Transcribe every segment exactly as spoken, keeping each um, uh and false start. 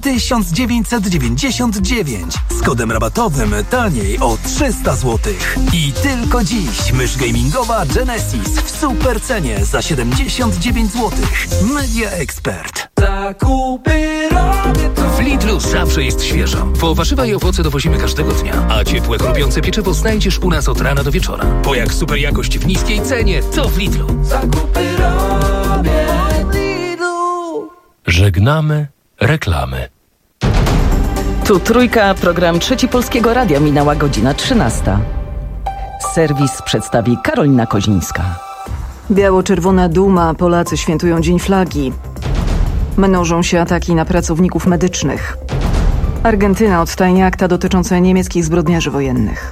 tysiąc dziewięćset dziewięćdziesiąt dziewięć. Z kodem rabatowym taniej o trzysta złotych. I tylko dziś mysz gamingowa Genesis w super cenie za siedemdziesiąt dziewięć złotych. Media Expert. Zakupy robię tu. W Lidlu zawsze jest świeżo, bo warzywa i owoce dowozimy każdego dnia, a ciepłe, chrupiące pieczywo znajdziesz u nas od rana do wieczora. Bo jak super jakość w niskiej cenie, to w Lidlu. Zakupy robię w Lidlu. Żegnamy reklamy. Tu Trójka, program Trzeci Polskiego Radia, minęła godzina trzynasta. Serwis przedstawi Karolina Kozińska. Biało-czerwona duma, Polacy świętują Dzień Flagi. Mnożą się ataki na pracowników medycznych. Argentyna odtajnia akta dotyczące niemieckich zbrodniarzy wojennych.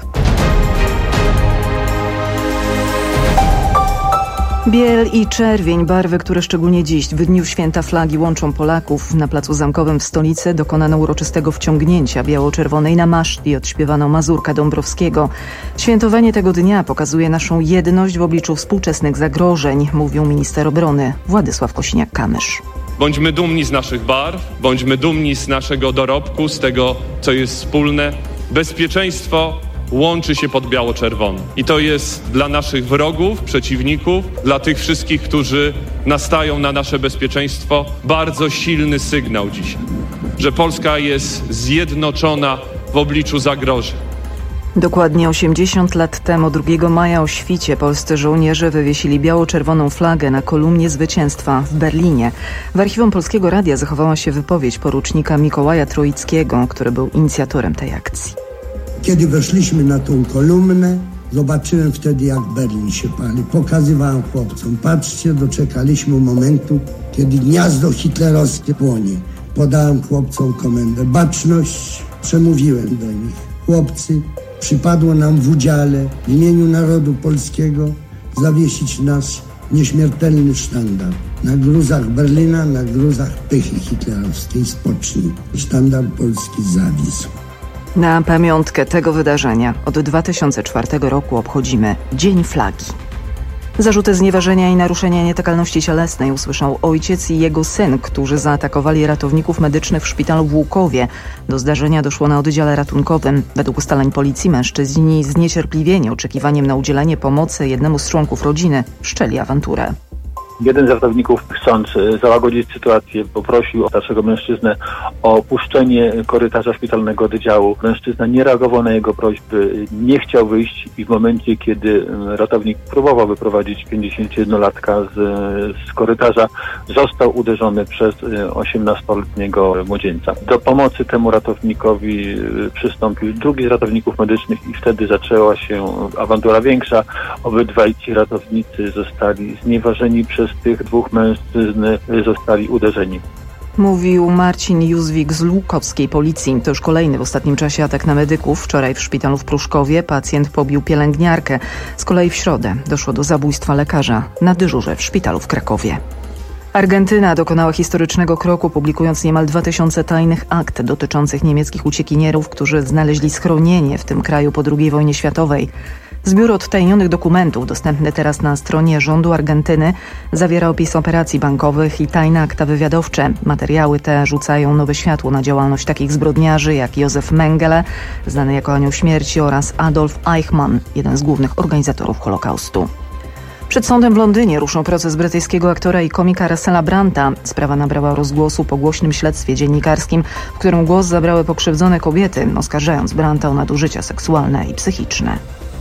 Biel i czerwień, barwy, które szczególnie dziś, w dniu święta flagi, łączą Polaków. Na Placu Zamkowym w stolicy dokonano uroczystego wciągnięcia biało-czerwonej na maszt i odśpiewano Mazurka Dąbrowskiego. Świętowanie tego dnia pokazuje naszą jedność w obliczu współczesnych zagrożeń, mówił minister obrony Władysław Kosiniak-Kamysz. Bądźmy dumni z naszych barw, bądźmy dumni z naszego dorobku, z tego, co jest wspólne. Bezpieczeństwo łączy się pod biało-czerwoną. I to jest dla naszych wrogów, przeciwników, dla tych wszystkich, którzy nastają na nasze bezpieczeństwo, bardzo silny sygnał dzisiaj, że Polska jest zjednoczona w obliczu zagrożeń. Dokładnie osiemdziesiąt lat temu, drugiego maja o świcie, polscy żołnierze wywiesili biało-czerwoną flagę na kolumnie zwycięstwa w Berlinie. W archiwum Polskiego Radia zachowała się wypowiedź porucznika Mikołaja Troickiego, który był inicjatorem tej akcji. Kiedy weszliśmy na tą kolumnę, zobaczyłem wtedy, jak Berlin się pali. Pokazywałem chłopcom, patrzcie, doczekaliśmy momentu, kiedy gniazdo hitlerowskie płonie. Podałem chłopcom komendę, baczność, przemówiłem do nich. Chłopcy, przypadło nam w udziale w imieniu narodu polskiego zawiesić nasz nieśmiertelny sztandar. Na gruzach Berlina, na gruzach pychy hitlerowskiej spocznij. Sztandar polski zawisł. Na pamiątkę tego wydarzenia od dwa tysiące czwartego roku obchodzimy Dzień Flagi. Zarzuty znieważenia i naruszenia nietykalności cielesnej usłyszał ojciec i jego syn, którzy zaatakowali ratowników medycznych w szpitalu w Łukowie. Do zdarzenia doszło na oddziale ratunkowym. Według ustaleń policji mężczyźni zniecierpliwieni oczekiwaniem na udzielenie pomocy jednemu z członków rodziny wszczęli awanturę. Jeden z ratowników, chcąc załagodzić sytuację, poprosił starszego mężczyznę o opuszczenie korytarza szpitalnego oddziału. Mężczyzna nie reagował na jego prośby, nie chciał wyjść i w momencie, kiedy ratownik próbował wyprowadzić pięćdziesięciojednolatka z, z korytarza, został uderzony przez osiemnastoletniego młodzieńca. Do pomocy temu ratownikowi przystąpił drugi z ratowników medycznych i wtedy zaczęła się awantura większa. Obydwaj ci ratownicy zostali znieważeni przez tych dwóch mężczyzn, zostali uderzeni. Mówił Marcin Józwik z Łukowskiej Policji. To już kolejny w ostatnim czasie atak na medyków. Wczoraj w szpitalu w Pruszkowie pacjent pobił pielęgniarkę. Z kolei w środę doszło do zabójstwa lekarza na dyżurze w szpitalu w Krakowie. Argentyna dokonała historycznego kroku, publikując niemal dwa tysiące tajnych akt dotyczących niemieckich uciekinierów, którzy znaleźli schronienie w tym kraju po drugiej wojnie światowej. Zbiór odtajnionych dokumentów, dostępny teraz na stronie rządu Argentyny, zawiera opis operacji bankowych i tajne akta wywiadowcze. Materiały te rzucają nowe światło na działalność takich zbrodniarzy jak Józef Mengele, znany jako Anioł Śmierci, oraz Adolf Eichmann, jeden z głównych organizatorów Holokaustu. Przed sądem w Londynie ruszał proces brytyjskiego aktora i komika Russella Branta. Sprawa nabrała rozgłosu po głośnym śledztwie dziennikarskim, w którym głos zabrały pokrzywdzone kobiety, oskarżając Branta o nadużycia seksualne i psychiczne.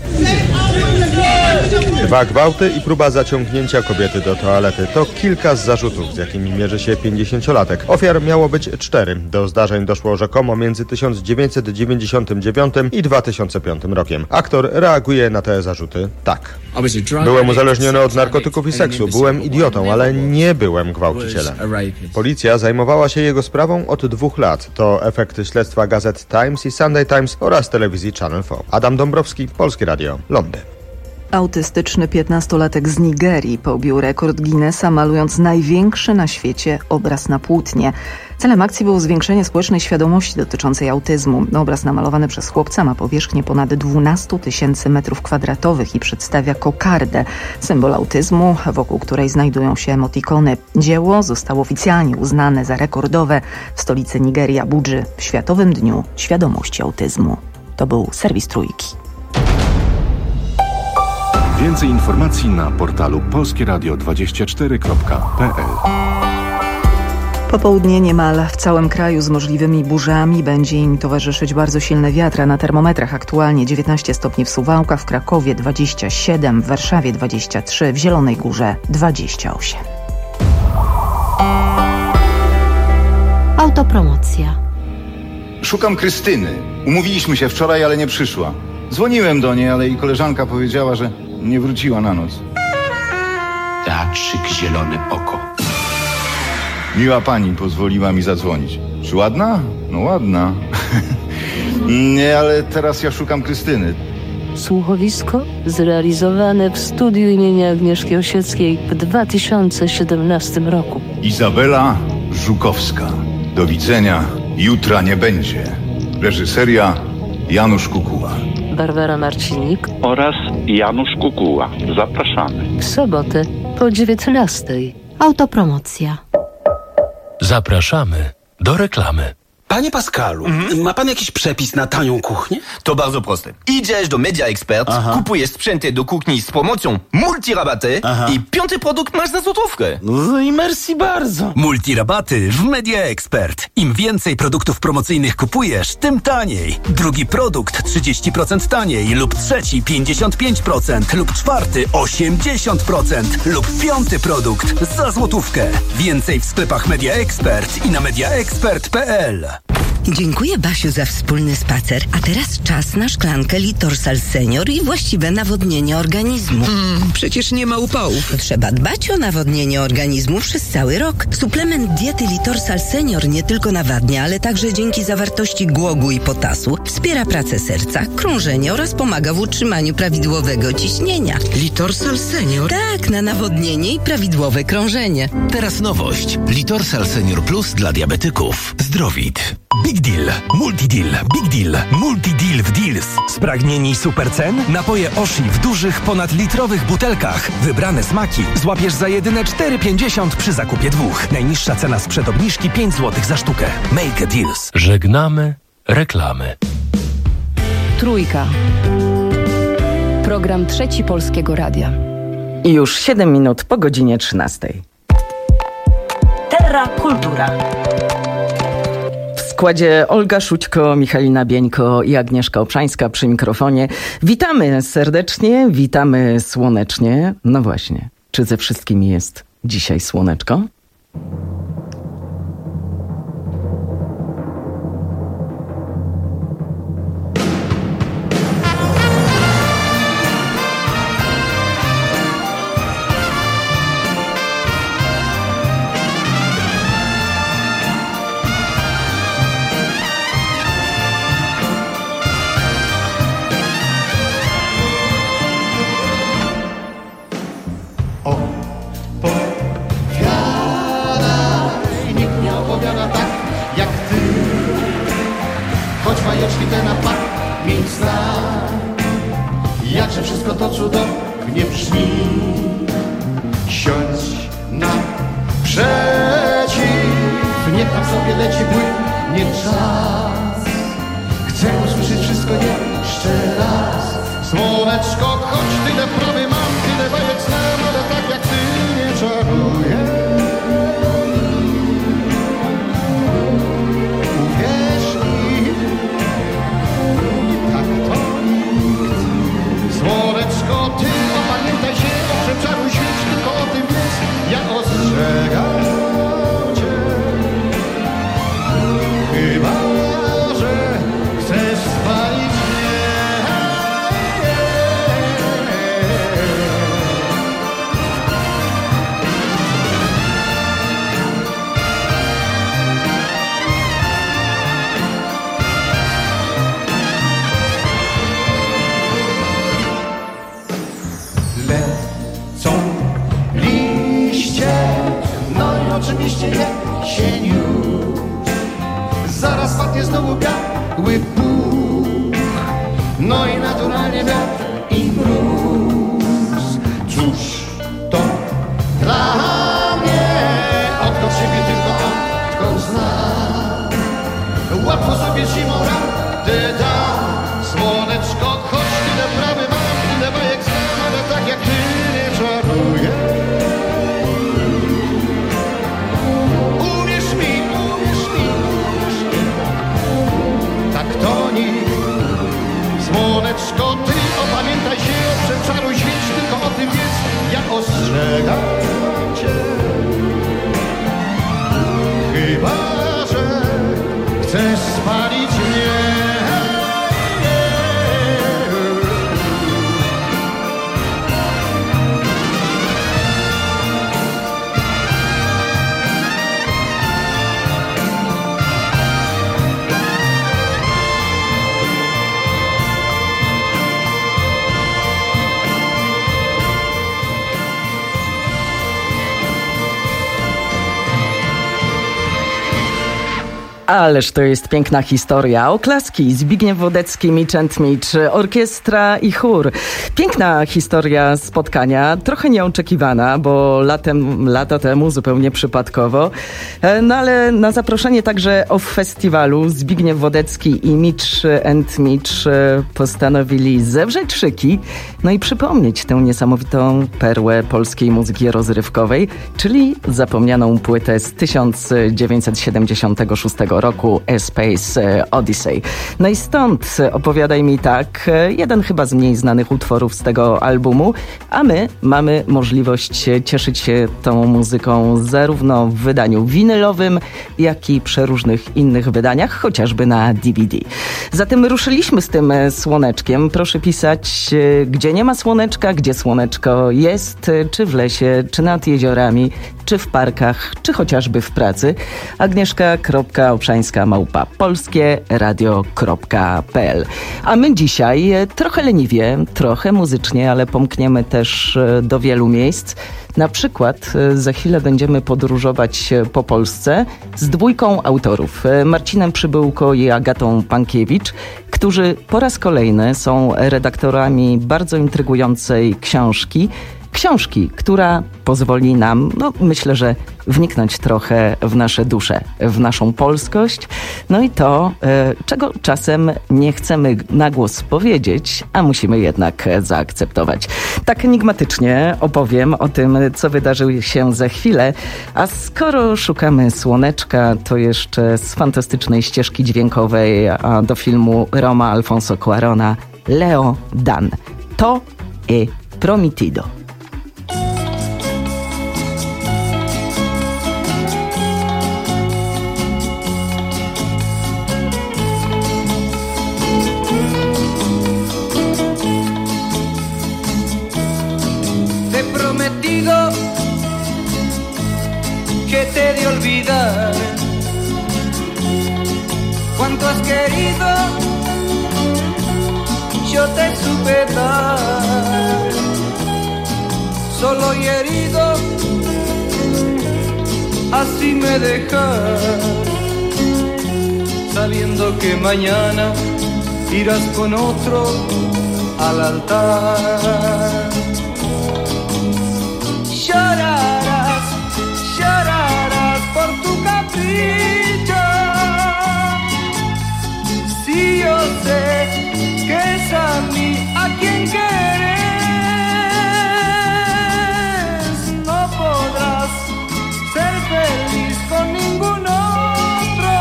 Dwa gwałty i próba zaciągnięcia kobiety do toalety to kilka z zarzutów, z jakimi mierzy się pięćdziesięciolatek. Ofiar miało być cztery. Do zdarzeń doszło rzekomo między tysiąc dziewięćset dziewięćdziesiątym dziewiątym i dwa tysiące piątym rokiem. Aktor reaguje na te zarzuty tak. Byłem uzależniony od narkotyków i seksu, byłem idiotą, ale nie byłem gwałcicielem. Policja zajmowała się jego sprawą od dwóch lat. To efekty śledztwa gazet Times i Sunday Times oraz telewizji Channel cztery. Adam Dąbrowski, Polskie Radio, Londyn. Autystyczny piętnastolatek z Nigerii pobił rekord Guinnessa, malując największy na świecie obraz na płótnie. Celem akcji było zwiększenie społecznej świadomości dotyczącej autyzmu. Obraz namalowany przez chłopca ma powierzchnię ponad dwanaście tysięcy metrów kwadratowych i przedstawia kokardę, symbol autyzmu, wokół której znajdują się emotikony. Dzieło zostało oficjalnie uznane za rekordowe w stolicy Nigerii, Abudży, w Światowym Dniu Świadomości Autyzmu. To był serwis Trójki. Więcej informacji na portalu polskie radio dwadzieścia cztery kropka p l. Popołudnie niemal w całym kraju z możliwymi burzami. Będzie im towarzyszyć bardzo silny wiatr, a na termometrach aktualnie dziewiętnaście stopni w Suwałkach, w Krakowie dwadzieścia siedem, w Warszawie dwadzieścia trzy, w Zielonej Górze dwadzieścia osiem. Autopromocja. Szukam Krystyny. Umówiliśmy się wczoraj, ale nie przyszła. Dzwoniłem do niej, ale jej koleżanka powiedziała, że nie wróciła na noc. Teatrzyk Zielone Oko. Miła pani pozwoliła mi zadzwonić. Czy ładna? No ładna. Nie, ale teraz ja szukam Krystyny. Słuchowisko zrealizowane w studiu imienia Agnieszki Osieckiej w dwa tysiące siedemnastym roku. Izabela Żukowska. Do widzenia. Jutra nie będzie. Reżyseria Janusz Kukuła. Barbara Marcinik oraz Janusz Kukuła. Zapraszamy. W sobotę po dziewiętnastej. Autopromocja. Zapraszamy do reklamy. Panie Pascalu, mm? ma pan jakiś przepis na tanią kuchnię? To bardzo proste. Idziesz do Media Expert, Aha. kupujesz sprzęty do kuchni z promocją multirabaty Aha. i piąty produkt masz za złotówkę. No i merci bardzo. Multirabaty w Media Expert. Im więcej produktów promocyjnych kupujesz, tym taniej. Drugi produkt trzydzieści procent taniej lub trzeci pięćdziesiąt pięć procent lub czwarty osiemdziesiąt procent lub piąty produkt za złotówkę. Więcej w sklepach Media Expert i na media expert kropka p l. Dziękuję, Basiu, za wspólny spacer. A teraz czas na szklankę Litorsal Senior i właściwe nawodnienie organizmu. Mm, przecież nie ma upałów. Trzeba dbać o nawodnienie organizmu przez cały rok. Suplement diety Litorsal Senior nie tylko nawadnia, ale także dzięki zawartości głogu i potasu wspiera pracę serca, krążenie oraz pomaga w utrzymaniu prawidłowego ciśnienia. Litorsal Senior? Tak, na nawodnienie i prawidłowe krążenie. Teraz nowość. Litorsal Senior Plus dla diabetyków. Zdrowit. Big Deal, Multi Deal, Big Deal, Multi Deal w Deals. Spragnieni super cen? Napoje Oshi w dużych, ponadlitrowych butelkach. Wybrane smaki złapiesz za jedyne cztery pięćdziesiąt przy zakupie dwóch. Najniższa cena sprzed obniżki pięć złotych za sztukę. Make a Deals. Żegnamy reklamy. Trójka. Program Trzeci Polskiego Radia. I już siedem minut po godzinie trzynastej. Terra Kultura. W składzie Olga Szućko, Michalina Bieńko i Agnieszka Obszańska przy mikrofonie. Witamy serdecznie, witamy słonecznie. No właśnie, czy ze wszystkimi jest dzisiaj słoneczko? Jakże wszystko to cudownie brzmi. Siądź naprzeciw, niech tam sobie leci, płynie czas. Chcę usłyszeć wszystko jeszcze raz. Słoneczko, choć tyle prawy mam, tyle bajek znam, ale tak jak ty nie czaruję. Uwierz mi, tak to nikt. Słoneczko, ty opamiętaj się, że czaruj świeć, tylko o tym wiedz, ja ostrzegam cię. Chyba, że chcesz spalić mnie. zaraz padnie znowu biały puch. No i naturalnie wiatr i mróz. Cóż to dla mnie, odkąd siebie tylko odkąd znam. Łatwo sobie zimą radę dam. Słoneczko, choć tyle prawy mam, tyle bajek znam, ale tak jak ty nie czaruję. Uwierz mi, uwierz mi, uwierz mi, tak to nikt. Słoneczko, ty opamiętaj się, przeczaruj świeć, tylko o tym wiedz, jak ostrzegam cię. Chyba że chcesz spalić mnie. Ależ to jest piękna historia. Oklaski, Zbigniew Wodecki, Mitch and Mitch, orkiestra i chór. Piękna historia spotkania, trochę nieoczekiwana, bo latem, lata temu zupełnie przypadkowo. No ale na zaproszenie także o festiwalu Zbigniew Wodecki i Mitch and Mitch postanowili zewrzeć szyki, no i przypomnieć tę niesamowitą perłę polskiej muzyki rozrywkowej, czyli zapomnianą płytę z tysiąc dziewięćset siedemdziesiątego szóstego roku A Space Odyssey. No i stąd Opowiadaj mi tak, jeden chyba z mniej znanych utworów z tego albumu, a my mamy możliwość cieszyć się tą muzyką zarówno w wydaniu winylowym, jak i przeróżnych innych wydaniach, chociażby na D V D. Zatem ruszyliśmy z tym słoneczkiem. Proszę pisać, gdzie nie ma słoneczka, gdzie słoneczko jest, czy w lesie, czy nad jeziorami, czy w parkach, czy chociażby w pracy. Agnieszka kropka obszańska małpa polskie radio kropka p l. A my dzisiaj trochę leniwie, trochę muzycznie, ale pomkniemy też do wielu miejsc. Na przykład za chwilę będziemy podróżować po Polsce z dwójką autorów, Marcinem Przybyłko i Agatą Pankiewicz, którzy po raz kolejny są redaktorami bardzo intrygującej książki. Książki, która pozwoli nam, no myślę, że wniknąć trochę w nasze dusze, w naszą polskość, no i to, czego czasem nie chcemy na głos powiedzieć, a musimy jednak zaakceptować. Tak enigmatycznie opowiem o tym, co wydarzy się za chwilę, a skoro szukamy słoneczka, to jeszcze z fantastycznej ścieżki dźwiękowej do filmu Roma Alfonso Cuarona, Leo Dan. To e prometido. Que te he de olvidar. Cuánto has querido, yo te supe dar. Solo y herido, así me dejas, sabiendo que mañana irás con otro al altar. Llorarás, llorarás por tu capricho. Si yo sé que es a mí a quien quieres, no podrás ser feliz con ningún otro,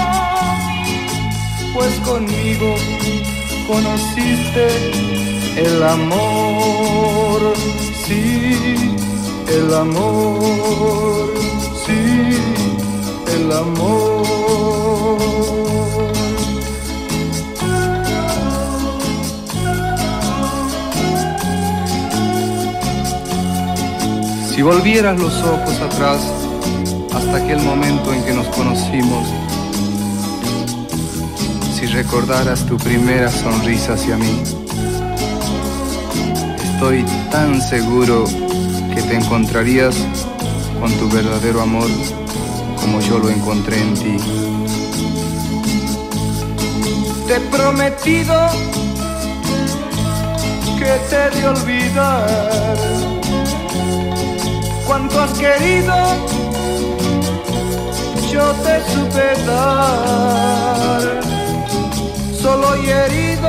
pues conmigo conociste el amor, sí. El amor, sí, el amor. Si volvieras los ojos atrás hasta aquel momento en que nos conocimos, si recordaras tu primera sonrisa hacia mí, estoy tan seguro que te encontrarías con tu verdadero amor como yo lo encontré en ti. te he prometido que te he de olvidar. Cuanto has querido, yo te supe dar. Solo y herido,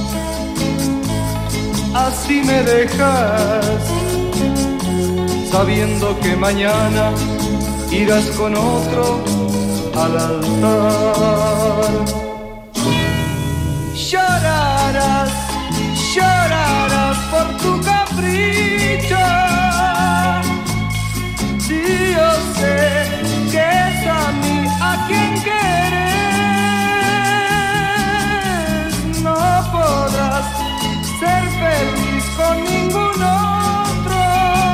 así me dejas, sabiendo que mañana irás con otro al altar. Llorarás, llorarás por tu capricho. Si yo sé que es a mí a quien quieres, no podrás ser feliz con ningún otro,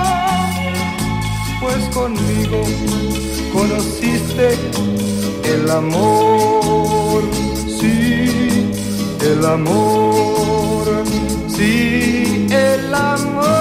pues conmigo conociste el amor, sí, el amor, sí, el amor.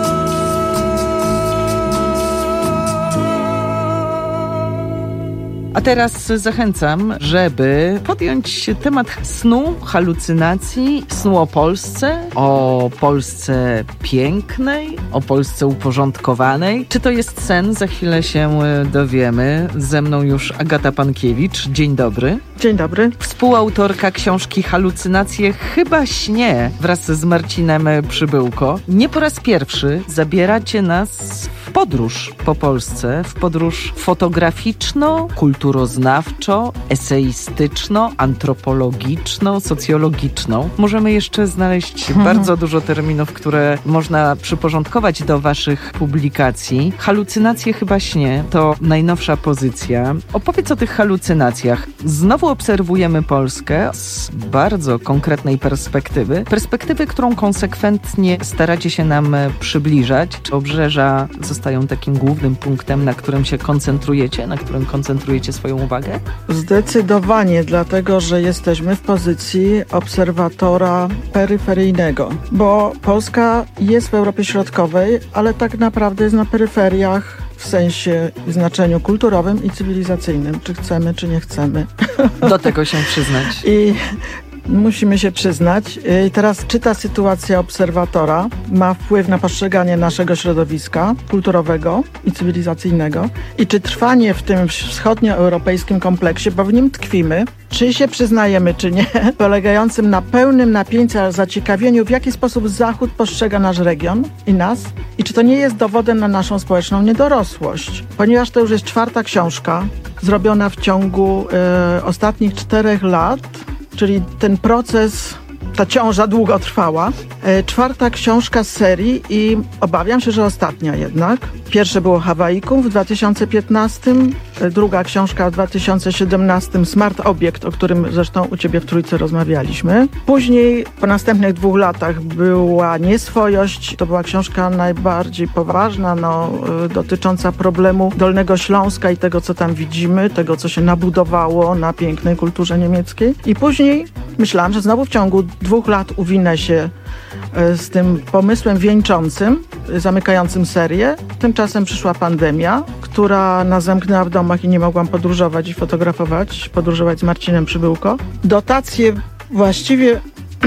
A teraz zachęcam, żeby podjąć temat snu, halucynacji, snu o Polsce, o Polsce pięknej, o Polsce uporządkowanej. Czy to jest sen? Za chwilę się dowiemy. Ze mną już Agata Pankiewicz. Dzień dobry. Dzień dobry. Współautorka książki Halucynacje chyba śnie wraz z Marcinem Przybyłko. Nie po raz pierwszy zabieracie nas w podróż po Polsce, w podróż fotograficzno, kulturoznawczo, eseistyczno, antropologiczno, socjologiczną. Możemy jeszcze znaleźć hmm. bardzo dużo terminów, które można przyporządkować do waszych publikacji. Halucynacje chyba śnie to najnowsza pozycja. Opowiedz o tych halucynacjach. Znowu obserwujemy Polskę z bardzo konkretnej perspektywy. Perspektywy, którą konsekwentnie staracie się nam przybliżać. Czy obrzeża zostają takim głównym punktem, na którym się koncentrujecie, na którym koncentrujecie swoją uwagę? Zdecydowanie, dlatego że jesteśmy w pozycji obserwatora peryferyjnego, bo Polska jest w Europie Środkowej, ale tak naprawdę jest na peryferiach w sensie i znaczeniu kulturowym i cywilizacyjnym, czy chcemy, czy nie chcemy. Do tego się przyznać. I musimy się przyznać. I teraz, czy ta sytuacja obserwatora ma wpływ na postrzeganie naszego środowiska kulturowego i cywilizacyjnego i czy trwanie w tym wschodnioeuropejskim kompleksie, bo w nim tkwimy, czy się przyznajemy, czy nie, polegającym na pełnym napięciu, zaciekawieniu, w jaki sposób Zachód postrzega nasz region i nas i czy to nie jest dowodem na naszą społeczną niedorosłość. Ponieważ to już jest czwarta książka zrobiona w ciągu y, ostatnich czterech lat, czyli ten proces, ta ciąża długo trwała. E, czwarta książka z serii i obawiam się, że ostatnia jednak. Pierwsze było Hawaiikum w dwa tysiące piętnastym, e, druga książka w dwa tysiące siedemnastym, Smart Obiekt, o którym zresztą u ciebie w Trójce rozmawialiśmy. Później po następnych dwóch latach była Nieswojość. To była książka najbardziej poważna, no, e, dotycząca problemu Dolnego Śląska i tego, co tam widzimy, tego, co się nabudowało na pięknej kulturze niemieckiej. I później myślałam, że znowu w ciągu dwóch lat uwinę się z tym pomysłem wieńczącym, zamykającym serię. Tymczasem przyszła pandemia, która nas zamknęła w domach i nie mogłam podróżować i fotografować, podróżować z Marcinem Przybyłko. Dotacje właściwie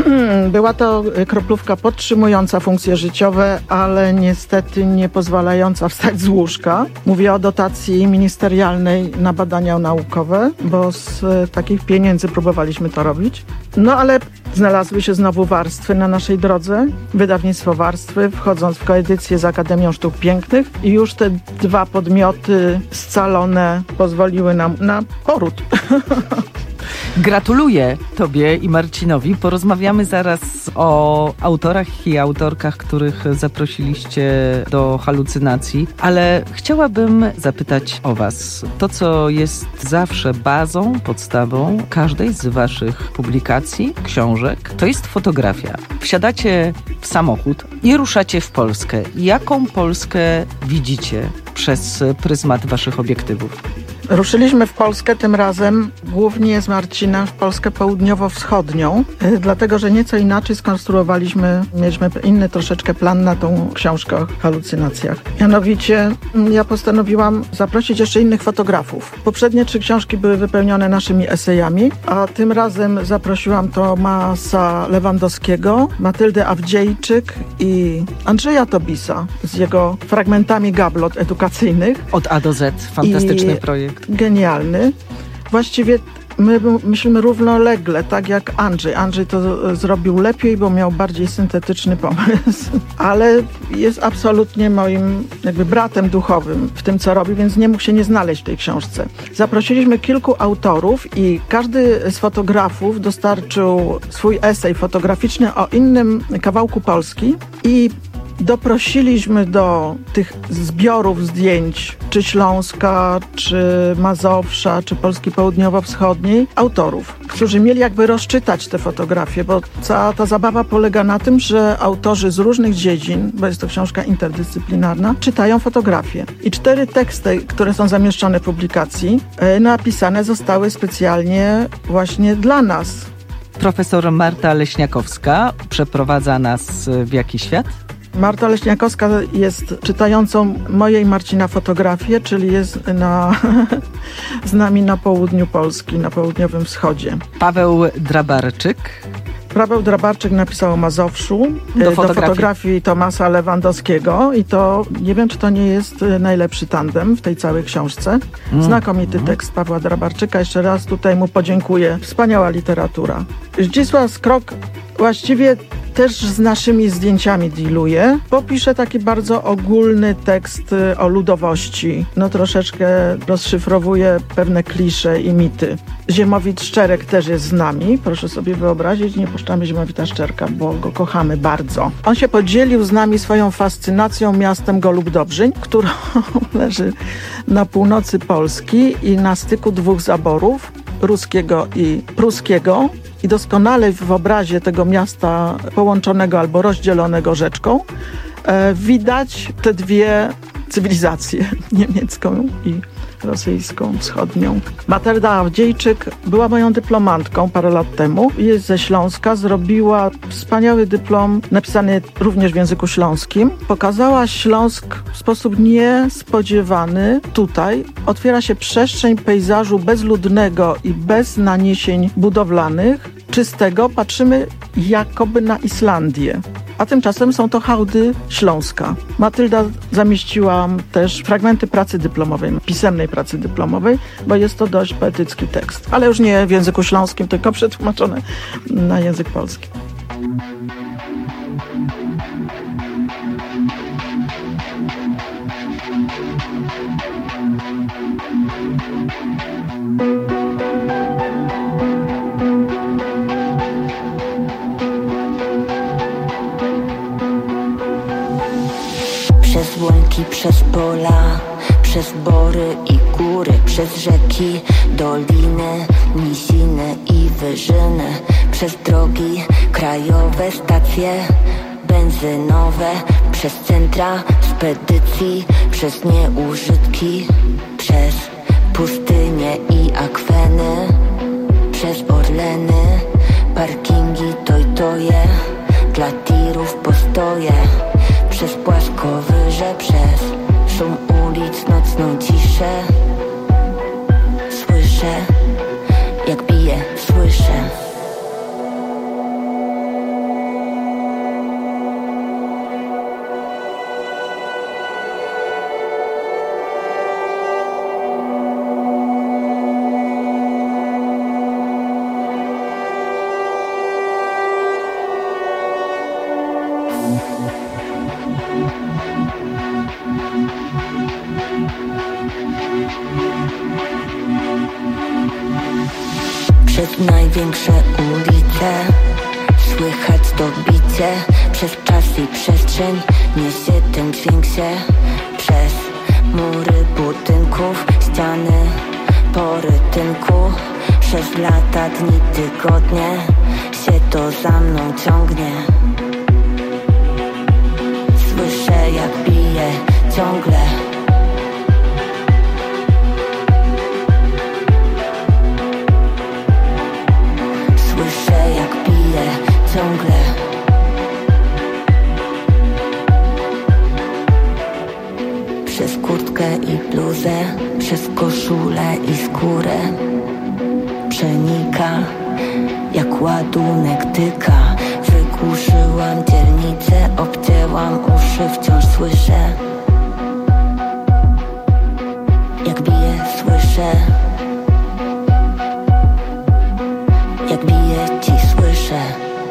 była to kroplówka podtrzymująca funkcje życiowe, ale niestety nie pozwalająca wstać z łóżka. Mówię o dotacji ministerialnej na badania naukowe, bo z takich pieniędzy próbowaliśmy to robić. No ale znalazły się znowu warstwy na naszej drodze. Wydawnictwo Warstwy, wchodząc w koedycję z Akademią Sztuk Pięknych i już te dwa podmioty scalone pozwoliły nam na poród. Gratuluję Tobie i Marcinowi. Porozmawiamy zaraz o autorach i autorkach, których zaprosiliście do halucynacji, ale chciałabym zapytać o Was. To, co jest zawsze bazą, podstawą każdej z Waszych publikacji, książek, to jest fotografia. Wsiadacie w samochód i ruszacie w Polskę. Jaką Polskę widzicie przez pryzmat Waszych obiektywów? Ruszyliśmy w Polskę tym razem głównie z Marcinem w Polskę południowo-wschodnią, yy, dlatego, że nieco inaczej skonstruowaliśmy, mieliśmy inny troszeczkę plan na tą książkę o halucynacjach. Mianowicie yy, ja postanowiłam zaprosić jeszcze innych fotografów. Poprzednie trzy książki były wypełnione naszymi esejami, a tym razem zaprosiłam Tomasa Lewandowskiego, Matyldę Awdziejczyk i Andrzeja Tobisa z jego fragmentami gablot edukacyjnych. Od A do Z. Fantastyczny I projekt. Genialny. Właściwie my myślimy równolegle, tak jak Andrzej. Andrzej to zrobił lepiej, bo miał bardziej syntetyczny pomysł, ale jest absolutnie moim jakby bratem duchowym w tym, co robi, więc nie mógł się nie znaleźć w tej książce. Zaprosiliśmy kilku autorów i każdy z fotografów dostarczył swój esej fotograficzny o innym kawałku Polski i doprosiliśmy do tych zbiorów zdjęć, czy Śląska, czy Mazowsza, czy Polski Południowo-Wschodniej, autorów, którzy mieli jakby rozczytać te fotografie, bo cała ta zabawa polega na tym, że autorzy z różnych dziedzin, bo jest to książka interdyscyplinarna, czytają fotografie. I cztery teksty, które są zamieszczone w publikacji, napisane zostały specjalnie właśnie dla nas. Profesor Marta Leśniakowska przeprowadza nas w jaki świat? Marta Leśniakowska jest czytającą mojej Marcina fotografię, czyli jest na, z nami na południu Polski, na południowym wschodzie. Paweł Drabarczyk. Paweł Drabarczyk napisał o Mazowszu do, do fotografii. fotografii Tomasa Lewandowskiego i to, nie wiem, czy to nie jest najlepszy tandem w tej całej książce. Znakomity mm. tekst Pawła Drabarczyka. Jeszcze raz tutaj mu podziękuję. Wspaniała literatura. Zdzisław Skrok właściwie też z naszymi zdjęciami dealuje, bo pisze taki bardzo ogólny tekst o ludowości. No troszeczkę rozszyfrowuje pewne klisze i mity. Ziemowit Szczerek też jest z nami. Proszę sobie wyobrazić, nie puszczamy Ziemowita Szczerka, bo go kochamy bardzo. On się podzielił z nami swoją fascynacją miastem Golub-Dobrzyń, które leży na północy Polski i na styku dwóch zaborów, ruskiego i pruskiego. I doskonale w obrazie tego miasta połączonego albo rozdzielonego rzeczką e, widać te dwie cywilizacje, niemiecką i rosyjską, wschodnią. Matylda Awdziejczyk była moją dyplomantką parę lat temu. Jest ze Śląska, zrobiła wspaniały dyplom, napisany również w języku śląskim. Pokazała Śląsk w sposób niespodziewany. Tutaj otwiera się przestrzeń pejzażu bezludnego i bez naniesień budowlanych, czystego. Patrzymy jakoby na Islandię. A tymczasem są to hałdy Śląska. Matylda zamieściła też fragmenty pracy dyplomowej, pisemnej pracy dyplomowej, bo jest to dość poetycki tekst. Ale już nie w języku śląskim, tylko przetłumaczony na język polski. Przez łąki, przez pola, przez bory i góry, przez rzeki, doliny, niziny i wyżyny, przez drogi krajowe, stacje benzynowe, przez centra spedycji, przez nieużytki, przez pustynie i akweny, przez orleny, parkingi, toj-toje, dla tirów postoje, przez płaskowyże, przez szum ulic, nocną ciszę. Słyszę, jak bije, słyszę. Przez największe ulice słychać to bicie. Przez czas i przestrzeń niesie ten dźwięk się. Przez mury budynków, ściany pory tynku. Przez lata, dni, tygodnie się to za mną ciągnie. Słyszę, jak bije ciągle. ciągle. Przez kurtkę i bluzę, przez koszulę i skórę przenika jak ładunek tyka. Wygłuszyłam dzielnicę, obcięłam uszy, wciąż słyszę jak bije, słyszę jak bije ci, słyszę.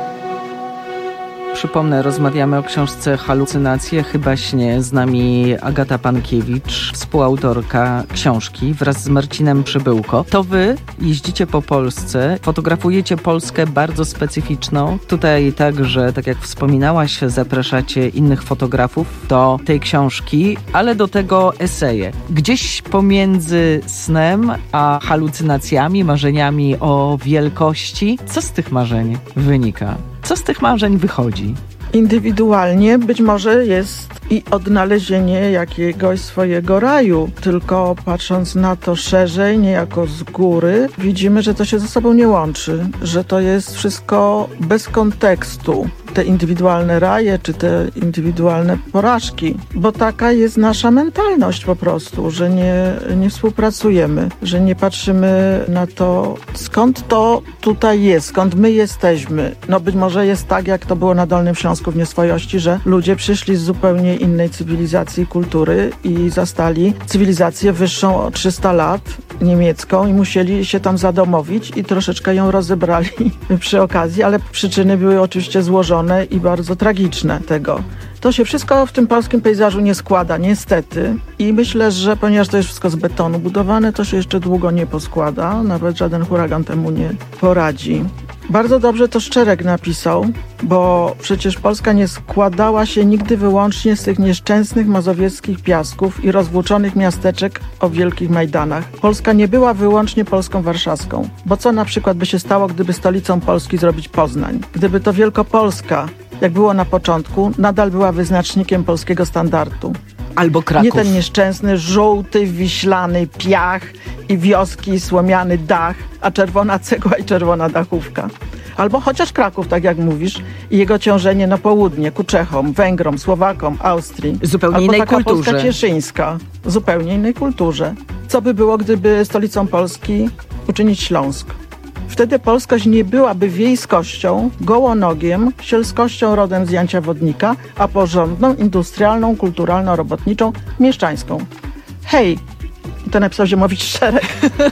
Przypomnę, rozmawiamy o książce Halucynacje, chyba śnie. Z nami Agata Pankiewicz, współautorka książki wraz z Marcinem Przybyłko. To wy jeździcie po Polsce, fotografujecie Polskę bardzo specyficzną. Tutaj także, tak jak wspominałaś, zapraszacie innych fotografów do tej książki, ale do tego eseje. Gdzieś pomiędzy snem a halucynacjami, marzeniami o wielkości, co z tych marzeń wynika? Co z tych marzeń wychodzi? Indywidualnie być może jest i odnalezienie jakiegoś swojego raju, tylko patrząc na to szerzej, niejako z góry, widzimy, że to się ze sobą nie łączy, że to jest wszystko bez kontekstu. Te indywidualne raje, czy te indywidualne porażki, bo taka jest nasza mentalność po prostu, że nie, nie współpracujemy, że nie patrzymy na to, skąd to tutaj jest, skąd my jesteśmy. No być może jest tak, jak to było na Dolnym Śląsku w nieswojości, że ludzie przyszli z zupełnie innej cywilizacji i kultury i zastali cywilizację wyższą o trzysta lat, niemiecką, i musieli się tam zadomowić i troszeczkę ją rozebrali przy okazji, ale przyczyny były oczywiście złożone i bardzo tragiczne tego. To się wszystko w tym polskim pejzażu nie składa, niestety. I myślę, że ponieważ to jest wszystko z betonu budowane, to się jeszcze długo nie poskłada. Nawet żaden huragan temu nie poradzi. Bardzo dobrze to Szczerek napisał, bo przecież Polska nie składała się nigdy wyłącznie z tych nieszczęsnych mazowieckich piasków i rozwłóczonych miasteczek o wielkich majdanach. Polska nie była wyłącznie Polską warszawską, bo co na przykład by się stało, gdyby stolicą Polski zrobić Poznań? Gdyby to Wielkopolska, jak było na początku, nadal była wyznacznikiem polskiego standardu. Albo Kraków. Nie ten nieszczęsny, żółty, wiślany piach i wioski, słomiany dach, a czerwona cegła i czerwona dachówka. Albo chociaż Kraków, tak jak mówisz, i jego ciążenie na południe, ku Czechom, Węgrom, Słowakom, Austrii. Zupełnie Albo innej taka kulturze. Polska cieszyńska, zupełnie innej kulturze. Co by było, gdyby stolicą Polski uczynić Śląsk? Wtedy polskość nie byłaby wiejskością, gołonogiem, sielskością rodem z Jancia Wodnika, a porządną, industrialną, kulturalno-robotniczą, mieszczańską. Hej! I to napisał Ziemowicz Szczerek.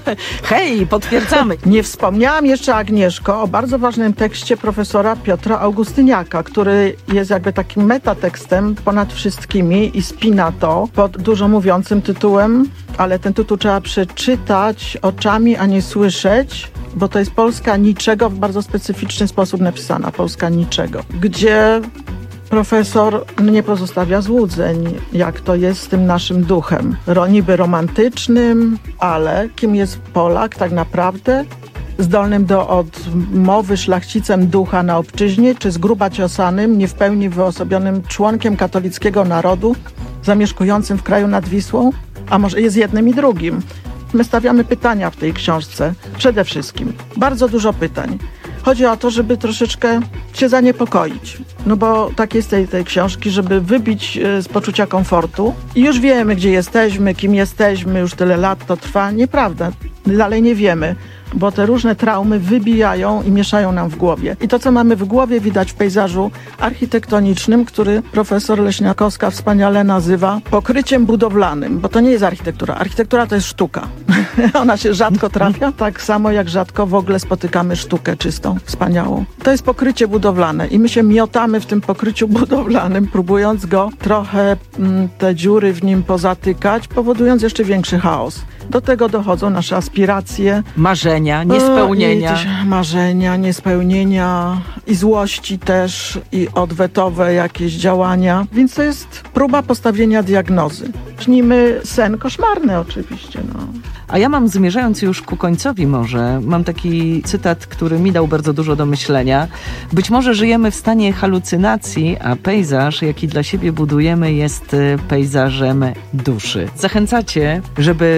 Hej, potwierdzamy. Nie wspomniałam jeszcze, Agnieszko, o bardzo ważnym tekście profesora Piotra Augustyniaka, który jest jakby takim metatekstem ponad wszystkimi i spina to pod dużo mówiącym tytułem, ale ten tytuł trzeba przeczytać oczami, a nie słyszeć, bo to jest Polska niczego w bardzo specyficzny sposób napisana. Polska niczego. Gdzie profesor nie pozostawia złudzeń, jak to jest z tym naszym duchem. Niby romantycznym, ale kim jest Polak tak naprawdę? Zdolnym do odmowy szlachcicem ducha na obczyźnie, czy z gruba ciosanym, nie w pełni wyosobionym członkiem katolickiego narodu, zamieszkującym w kraju nad Wisłą? A może jest jednym i drugim? My stawiamy pytania w tej książce. Przede wszystkim. Bardzo dużo pytań. Chodzi o to, żeby troszeczkę się zaniepokoić. No bo tak jest tej, tej książki, żeby wybić z poczucia komfortu. I już wiemy, gdzie jesteśmy, kim jesteśmy, już tyle lat to trwa. Nieprawda. Dalej nie wiemy, bo te różne traumy wybijają i mieszają nam w głowie. I to, co mamy w głowie, widać w pejzażu architektonicznym, który profesor Leśniakowska wspaniale nazywa pokryciem budowlanym, bo to nie jest architektura. Architektura to jest sztuka. Ona się rzadko trafia, tak samo jak rzadko w ogóle spotykamy sztukę czystą, wspaniałą. To jest pokrycie budowlane i my się miotamy w tym pokryciu budowlanym, próbując go trochę, m, te dziury w nim pozatykać, powodując jeszcze większy chaos. Do tego dochodzą nasze aspiracje. Marzenia, niespełnienia. O, i marzenia, niespełnienia i złości też, i odwetowe jakieś działania. Więc to jest próba postawienia diagnozy. Śnimy sen koszmarny oczywiście. No. A ja mam, zmierzając już ku końcowi może, mam taki cytat, który mi dał bardzo dużo do myślenia. Być może żyjemy w stanie halucynacji, a pejzaż, jaki dla siebie budujemy, jest pejzażem duszy. Zachęcacie, żeby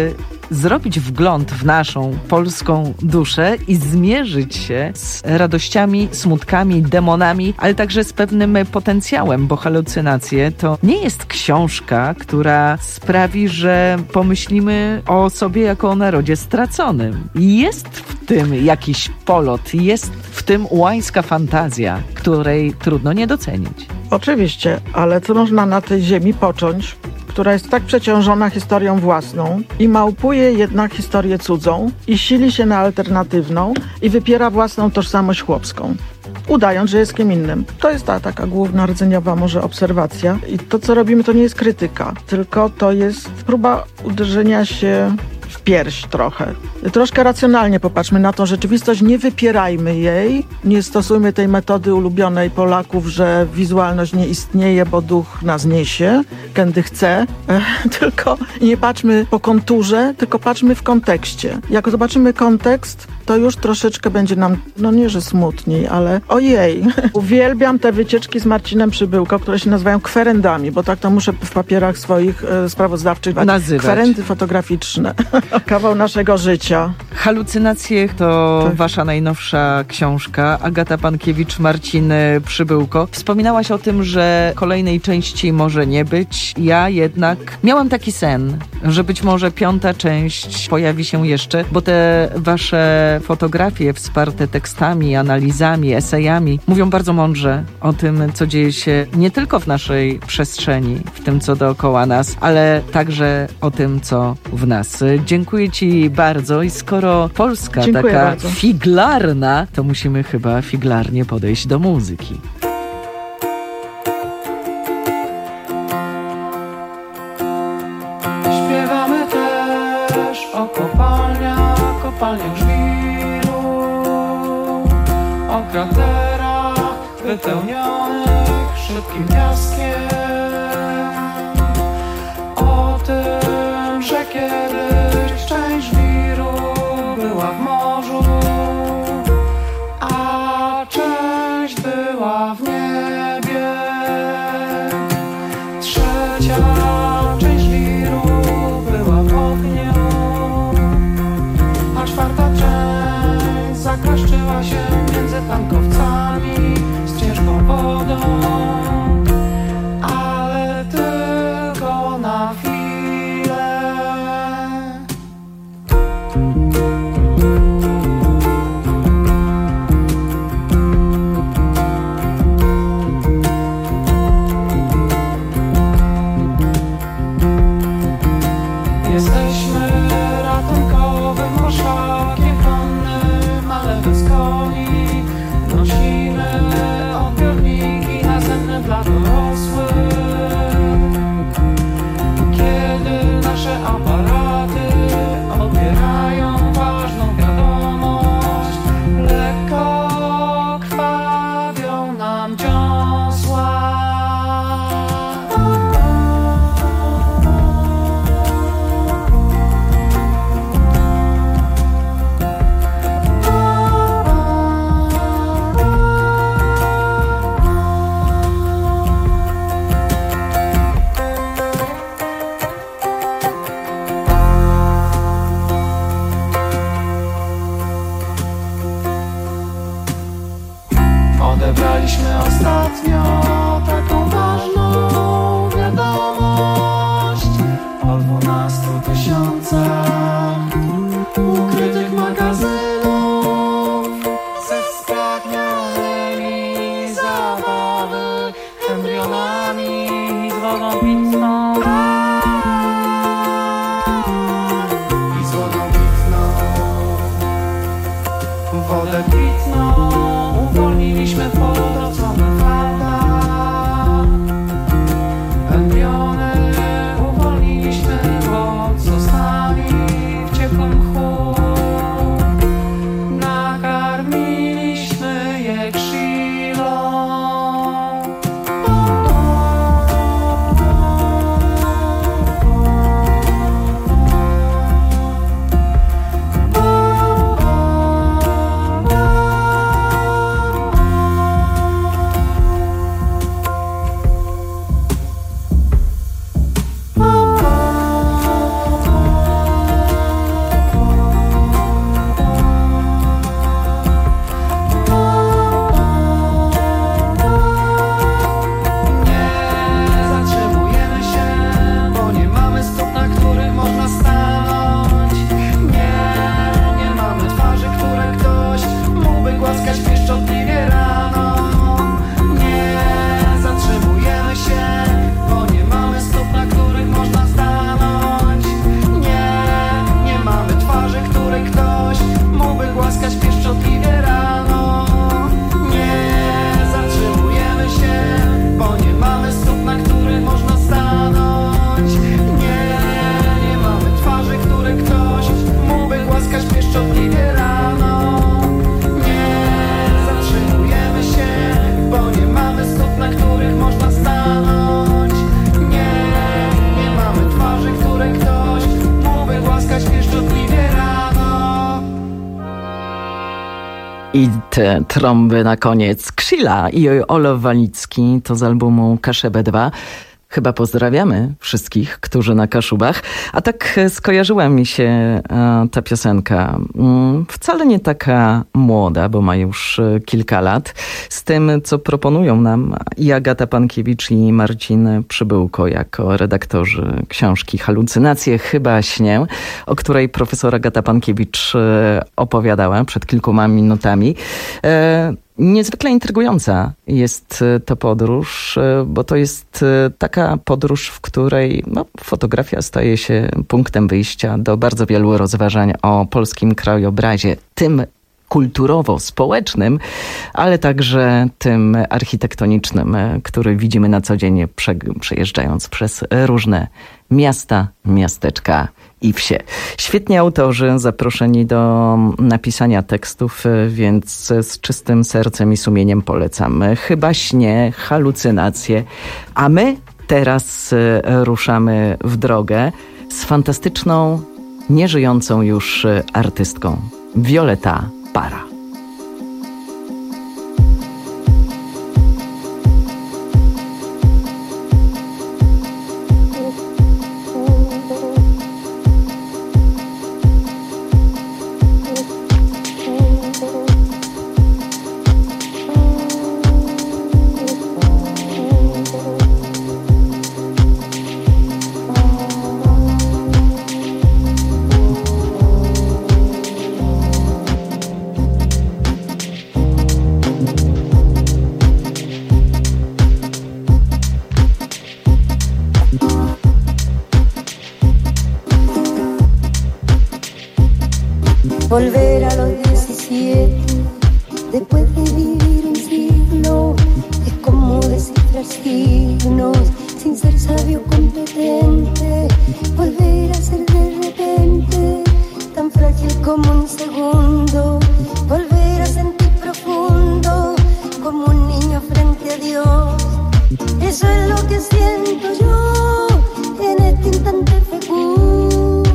zrobić wgląd w naszą polską duszę i zmierzyć się z radościami, smutkami, demonami, ale także z pewnym potencjałem, bo halucynacje to nie jest książka, która sprawi, że pomyślimy o sobie jako o narodzie straconym. Jest w tym jakiś polot, jest w tym łańska fantazja, której trudno nie docenić. Oczywiście, ale co można na tej ziemi począć, która jest tak przeciążona historią własną i małpuje jednak historię cudzą i sili się na alternatywną i wypiera własną tożsamość chłopską, udając, że jest kim innym. To jest ta taka główna rdzeniowa może obserwacja i to, co robimy, to nie jest krytyka, tylko to jest próba uderzenia się w pierś trochę. Troszkę racjonalnie popatrzmy na tą rzeczywistość, nie wypierajmy jej, nie stosujmy tej metody ulubionej Polaków, że wizualność nie istnieje, bo duch nas niesie, kiedy chce, tylko nie patrzmy po konturze, tylko patrzmy w kontekście. Jak zobaczymy kontekst, to już troszeczkę będzie nam, no nie, że smutniej, ale ojej, uwielbiam te wycieczki z Marcinem Przybyłko, które się nazywają kwerendami, bo tak to muszę w papierach swoich e, sprawozdawczych nazywać. Kwerendy fotograficzne. Kawał naszego życia. Halucynacje to tak. wasza najnowsza książka. Agata Pankiewicz, Marcin Przybyłko. Wspominałaś o tym, że kolejnej części może nie być. Ja jednak miałam taki sen, że być może piąta część pojawi się jeszcze, bo te wasze fotografie wsparte tekstami, analizami, esejami mówią bardzo mądrze o tym, co dzieje się nie tylko w naszej przestrzeni, w tym, co dookoła nas, ale także o tym, co w nas. Dziękuję ci bardzo i skoro Polska Dziękuję taka bardzo. figlarna, to musimy chyba figlarnie podejść do muzyki. Śpiewamy też o kopalniach, kopalniach żwiru, o kraterach wypełnionych szybkim piaskiem, o tym, że kiedyś część żwiru była w morzu, a część była w niebie. Trzecia część żwiru była w ogniu, a czwarta część zaklaszczyła się między tankowcami z ciężką wodą, ale tylko na chwilę. Jesteśmy ratunkowym orszakiem konnym, ale bez koni. Nosimy odbiorniki nazemne dla dorosłych. Kiedy nasze aparaty odbierają ważną wiadomość, lekko krwawią nam dziąsła. Odebraliśmy ostatnio taką ważną wiadomość o dwunastu tysiącach ukrytych magazynów ze spragnionymi zabawy embrionami z wodą pitną i z wodą pitną. Wodę pitną uwolniliśmy po udroconych latach. Embriony uwolniliśmy, bo zostali w ciepłym mchu. Nakarmiliśmy je krzywą. I te trąby na koniec. Ksila i Olof Walicki to z albumu Kaszebę dwa. Chyba pozdrawiamy wszystkich, którzy na Kaszubach. A tak skojarzyła mi się e, ta piosenka. Mm, wcale nie taka młoda, bo ma już kilka lat. Z tym, co proponują nam i Agata Pankiewicz, i Marcin Przybyłko jako redaktorzy książki Halucynacje chyba śnię, o której profesor Agata Pankiewicz opowiadała przed kilkoma minutami. E, Niezwykle intrygująca jest to podróż, bo to jest taka podróż, w której no, fotografia staje się punktem wyjścia do bardzo wielu rozważań o polskim krajobrazie, tym kulturowo-społecznym, ale także tym architektonicznym, który widzimy na co dzień prze, przejeżdżając przez różne miasta, miasteczka i wsie. Świetni autorzy zaproszeni do napisania tekstów, więc z czystym sercem i sumieniem polecam. Chyba śnie, halucynacje, a my teraz ruszamy w drogę z fantastyczną, nieżyjącą już artystką Violeta Parra. Volver a los diecisiete, después de vivir un siglo, es como descifrar signos, sin ser sabio competente. Volver a ser de repente, tan frágil como un segundo. Volver a sentir profundo, como un niño frente a Dios. Eso es lo que siento yo en este instante fecundo.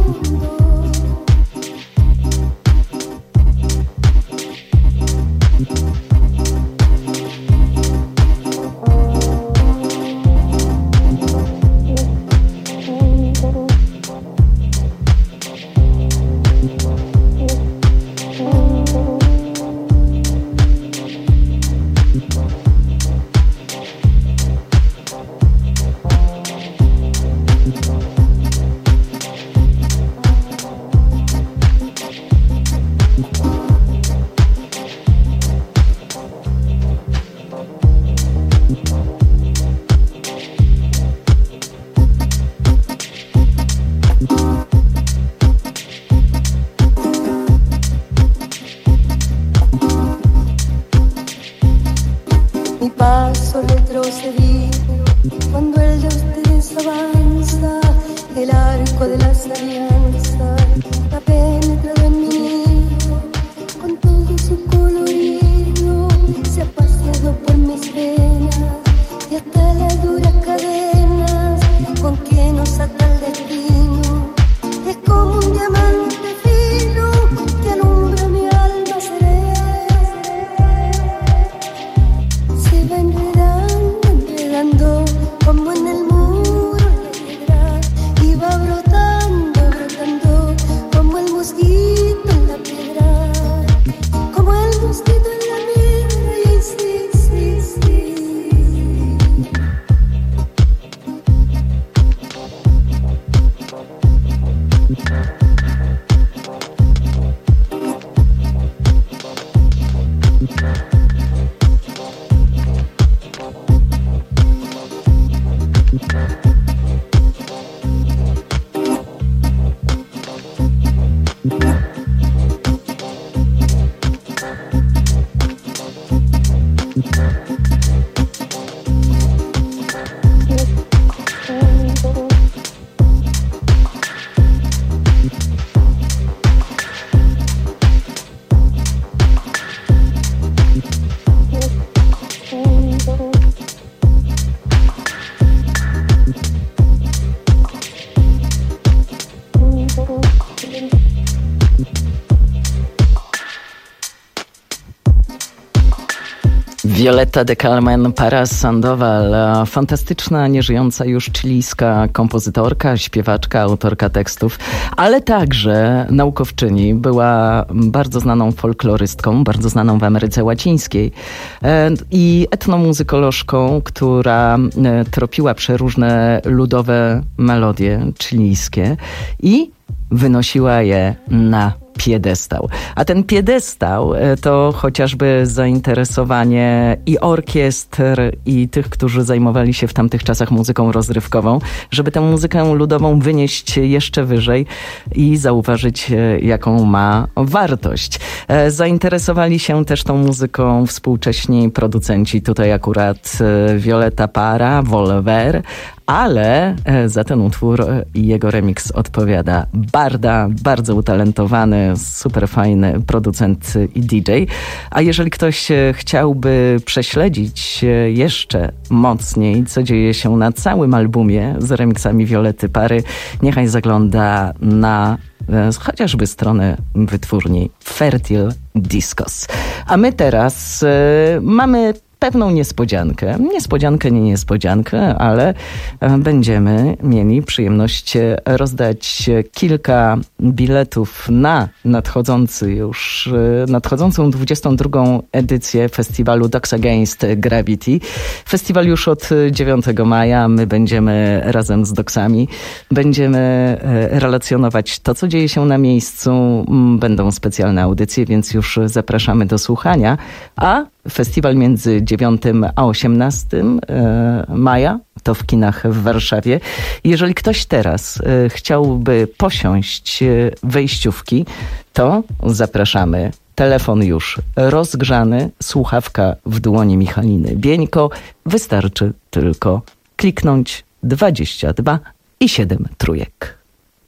Mi paso retrocedido cuando el de ustedes avanza, el arco de las alianzas ha penetrado en mi nido, con todo su colorido se ha paseado por mis venas y hasta las duras cadenas con que nos ata el destino. Es como un diamante fino que alumbra mi alma serena. Se va enredando, enredando como en el muro la piedra y va brotando, brotando como el mosquito en la piedra, como el mosquito en la piedra. Y sí, sí, sí. Violeta de Carmen Parra Sandoval, fantastyczna, nieżyjąca już chilijska kompozytorka, śpiewaczka, autorka tekstów, ale także naukowczyni. Była bardzo znaną folklorystką, bardzo znaną w Ameryce Łacińskiej i etnomuzykolożką, która tropiła przeróżne ludowe melodie chilijskie i wynosiła je na piedestał. A ten piedestał to chociażby zainteresowanie i orkiestr, i tych, którzy zajmowali się w tamtych czasach muzyką rozrywkową, żeby tę muzykę ludową wynieść jeszcze wyżej i zauważyć, jaką ma wartość. Zainteresowali się też tą muzyką współcześni producenci. Tutaj akurat Violeta Parra, Volver, ale za ten utwór i jego remix odpowiada Barda, bardzo utalentowany, super fajny producent i D J. A jeżeli ktoś chciałby prześledzić jeszcze mocniej, co dzieje się na całym albumie z remixami Violety Parry, niechaj zagląda na chociażby stronę wytwórni Fertile Discos. A my teraz y, mamy pewną niespodziankę. Niespodziankę, nie niespodziankę, ale będziemy mieli przyjemność rozdać kilka biletów na nadchodzący już, nadchodzącą dwudziestą drugą edycję festiwalu Dogs Against Gravity. Festiwal już od dziewiątego maja. My będziemy razem z Dogsami. Będziemy relacjonować to, co dzieje się na miejscu. Będą specjalne audycje, więc już zapraszamy do słuchania. A festiwal między dziewiątym a osiemnastym maja to w kinach w Warszawie. Jeżeli ktoś teraz chciałby posiąść wejściówki, to zapraszamy. Telefon już rozgrzany, słuchawka w dłoni Michaliny Bieńko. Wystarczy tylko kliknąć dwadzieścia dwa i siedem trójek.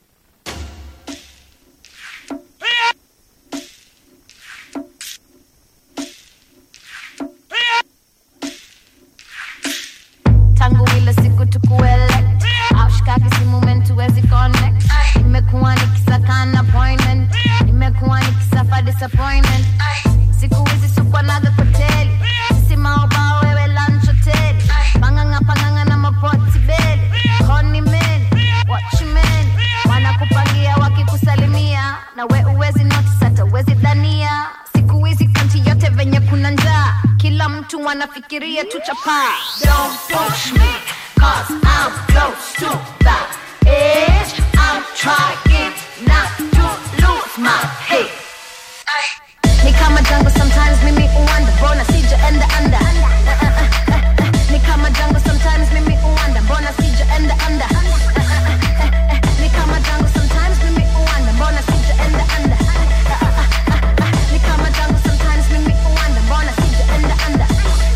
Tangu ile siku tukuelect Aushka kisi momentu wezi connect Nimekuwa nikisaka an appointment Nimekuwa nikisafa disappointment Siku hizi sukwa naga koteli Sisi maoba wewe lunch hoteli Panganga panganga na mapoti beli Koni meni, watch meni Wanakupangia wakikusalimia Na we uwezi notice hata uwezi dhania Siku hizi kanti yote venye kuna njaa Kila mtu wanafikiria tuchapa. Don't push me, cause I'm close to that edge. I'm trying not to lose my head. Ni kama jungle sometimes mimi uwanda Bona sija enda anda Ni kama jungle sometimes mimi uwanda Bona sija enda anda Ni kama jungle sometimes mimi uwanda Bona sija enda anda Ni kama jungle sometimes mimi uwanda Bona sija enda anda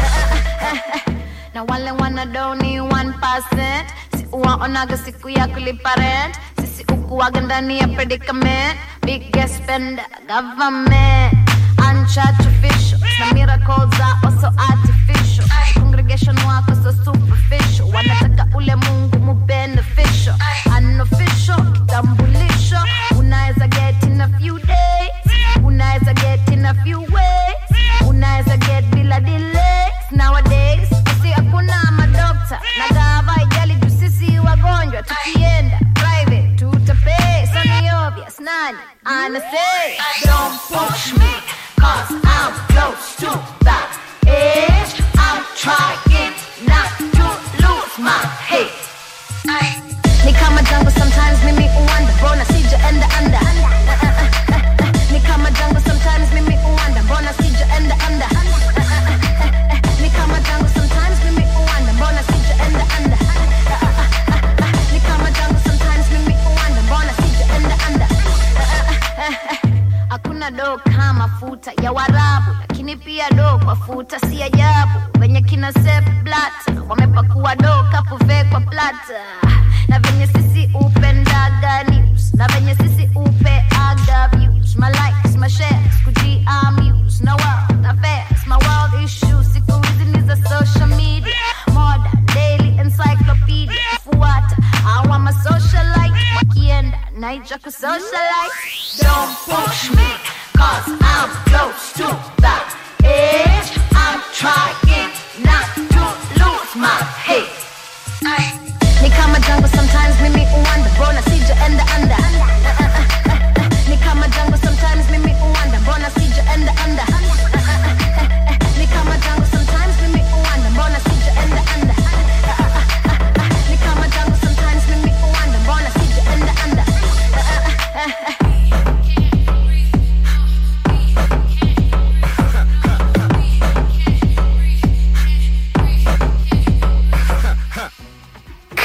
Na wale wanadao ni one percent Si uwaonaga siku ya kulipa rent Sisi ukuwaga ndani ya predicament Biggest spender, government Unchurch officials Na miracles are also artificial Congregation wako so superficial Wanataka ule Mungu mu beneficial Unofficial, kitambulisho Unaeza get in a few days Unaeza get in a few ways Unaeza get bila delays Nowadays, sisi hakuna madokta Na gava ijali juu sisi wagonjwa Tukienda private, tutapay So ni obvious, nani anasay Don't push me, cause I'm close to that edge I'm trying not to lose my head Ni kama jungle sometimes mimi uwanda Bona sija enda anda Ni kama jungle sometimes mimi uwanda Bona sija enda anda Ni kama jungle sometimes mimi uwanda Bona sija enda anda Ni kama jungle sometimes mimi uwanda Bona sija enda anda Hakuna do kama futa ya Warabu Lakini pia do kwa futa si ajabu Venye kina Sepp Blatter Wamepakua do kapuve kwa plata Na venye sisi upendaga news Na venye sisi upeaga views My likes, my shares, kuji amuse Na world affairs, my world issues Siku hizi ni za social media Modern, daily encyclopedia Kufuata, hawa ma socialite Wakienda, naija kusocialite Don't push me, cause I'm close to that edge I'm trying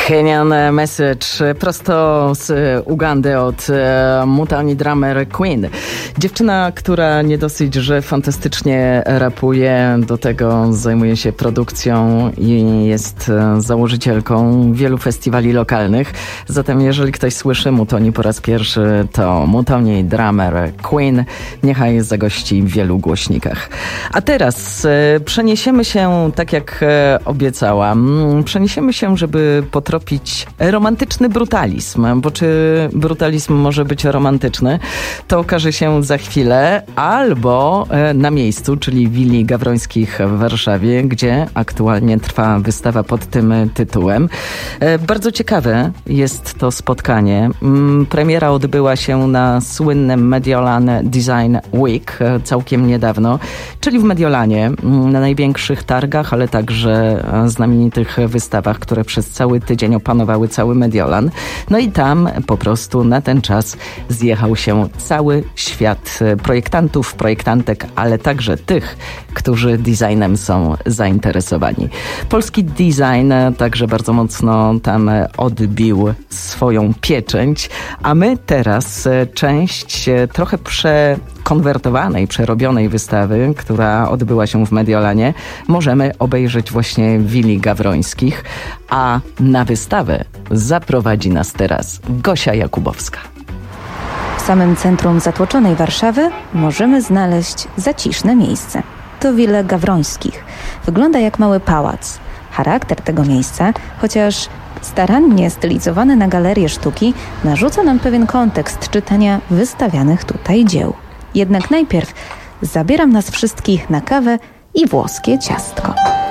Kenyan Message prosto z Ugandy od Mutani Drummer Queen. Dziewczyna, która nie dosyć, że fantastycznie rapuje, do tego zajmuje się produkcją i jest założycielką wielu festiwali lokalnych. Zatem jeżeli ktoś słyszy Mutoni po raz pierwszy, to Mutani Drummer Queen niechaj zagości w wielu głośnikach. A teraz przeniesiemy się, tak jak obiecałam, przeniesiemy się, żeby potropić romantyczny brutalizm, bo czy brutalizm może być romantyczny, to okaże się za chwilę, albo na miejscu, czyli w Willi Gawrońskich w Warszawie, gdzie aktualnie trwa wystawa pod tym tytułem. Bardzo ciekawe jest to spotkanie. Premiera odbyła się na słynnym Mediolan Design Week całkiem niedawno, czyli w Mediolanie, na największych targach, ale także znamienitych wystawach, które przez cały tydzień opanowały cały Mediolan. No i tam po prostu na ten czas zjechał się cały świat projektantów, projektantek, ale także tych, którzy designem są zainteresowani. Polski design także bardzo mocno tam odbił swoją pieczęć, a my teraz część trochę przekonwertowanej, przerobionej wystawy, która odbyła się w Mediolanie, możemy obejrzeć właśnie w Willi Gawrońskich, a na wystawę zaprowadzi nas teraz Gosia Jakubowska. W samym centrum zatłoczonej Warszawy możemy znaleźć zaciszne miejsce. To Willa Gawrońskich. Wygląda jak mały pałac. Charakter tego miejsca, chociaż starannie stylizowany na galerię sztuki, narzuca nam pewien kontekst czytania wystawianych tutaj dzieł. Jednak najpierw zabieram nas wszystkich na kawę i włoskie ciastko.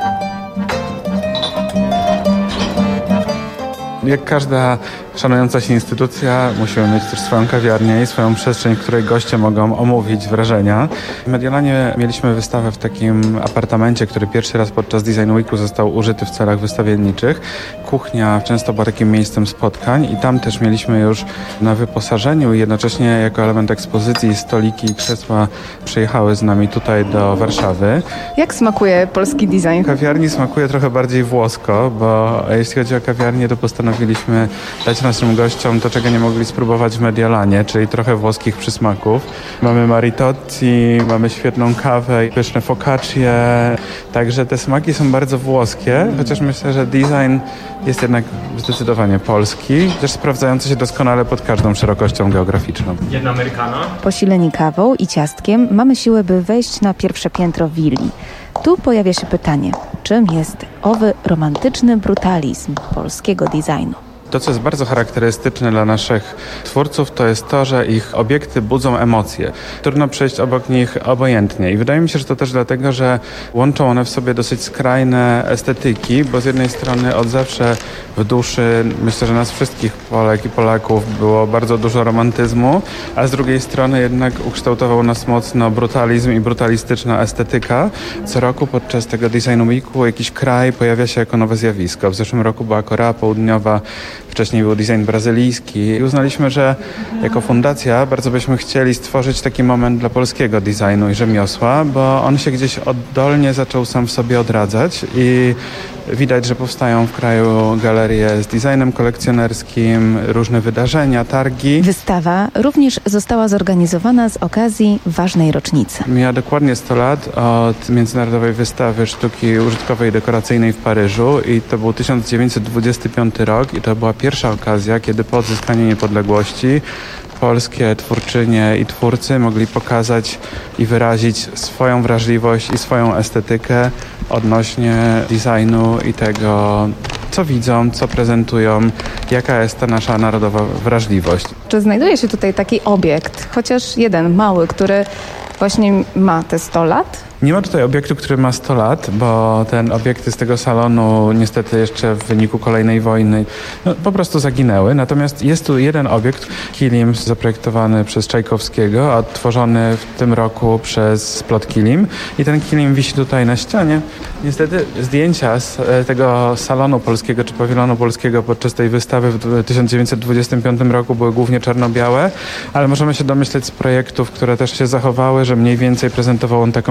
Jak każda szanująca się instytucja, musimy mieć też swoją kawiarnię i swoją przestrzeń, w której goście mogą omówić wrażenia. W Mediolanie mieliśmy wystawę w takim apartamencie, który pierwszy raz podczas Design Weeku został użyty w celach wystawienniczych. Kuchnia często była takim miejscem spotkań i tam też mieliśmy już na wyposażeniu i jednocześnie jako element ekspozycji stoliki i krzesła przyjechały z nami tutaj do Warszawy. Jak smakuje polski design? W kawiarni smakuje trochę bardziej włosko, bo jeśli chodzi o kawiarnię, to postanowiliśmy dać naszym gościom to, czego nie mogli spróbować w Mediolanie, czyli trochę włoskich przysmaków. Mamy maritotti, mamy świetną kawę, pyszne focaccie, także te smaki są bardzo włoskie, chociaż myślę, że design jest jednak zdecydowanie polski, też sprawdzający się doskonale pod każdą szerokością geograficzną. Jedno americano. Posileni kawą i ciastkiem mamy siłę, by wejść na pierwsze piętro willi. Tu pojawia się pytanie, czym jest owy romantyczny brutalizm polskiego designu? To, co jest bardzo charakterystyczne dla naszych twórców, to jest to, że ich obiekty budzą emocje. Trudno przejść obok nich obojętnie. I wydaje mi się, że to też dlatego, że łączą one w sobie dosyć skrajne estetyki, bo z jednej strony od zawsze w duszy, myślę, że nas wszystkich Polek i Polaków było bardzo dużo romantyzmu, a z drugiej strony jednak ukształtował nas mocno brutalizm i brutalistyczna estetyka. Co roku podczas tego Design Weeku jakiś kraj pojawia się jako nowe zjawisko. W zeszłym roku była Korea Południowa, wcześniej był design brazylijski i uznaliśmy, że jako fundacja bardzo byśmy chcieli stworzyć taki moment dla polskiego designu i rzemiosła, bo on się gdzieś oddolnie zaczął sam w sobie odradzać i widać, że powstają w kraju galerie z designem kolekcjonerskim, różne wydarzenia, targi. Wystawa również została zorganizowana z okazji ważnej rocznicy. Mija dokładnie sto lat od Międzynarodowej Wystawy Sztuki Użytkowej i Dekoracyjnej w Paryżu i to był tysiąc dziewięćset dwudziesty piąty rok i to była pierwsza okazja, kiedy po odzyskaniu niepodległości polskie twórczynie i twórcy mogli pokazać i wyrazić swoją wrażliwość i swoją estetykę odnośnie designu i tego, co widzą, co prezentują, jaka jest ta nasza narodowa wrażliwość. Czy znajduje się tutaj taki obiekt, chociaż jeden mały, który właśnie ma te sto lat? Nie ma tutaj obiektu, który ma sto lat, bo ten obiekty z tego salonu niestety jeszcze w wyniku kolejnej wojny no, po prostu zaginęły. Natomiast jest tu jeden obiekt, kilim zaprojektowany przez Czajkowskiego, a odtworzony w tym roku przez Splot Kilim. I ten kilim wisi tutaj na ścianie. Niestety zdjęcia z tego salonu polskiego czy pawilonu polskiego podczas tej wystawy w tysiąc dziewięćset dwudziestym piątym roku były głównie czarno-białe, ale możemy się domyśleć z projektów, które też się zachowały, że mniej więcej prezentował on taką kolorystykę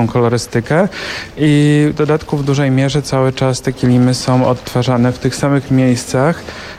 kolorystykę i w dodatku w dużej mierze cały czas te kilimy są odtwarzane w tych samych miejscach,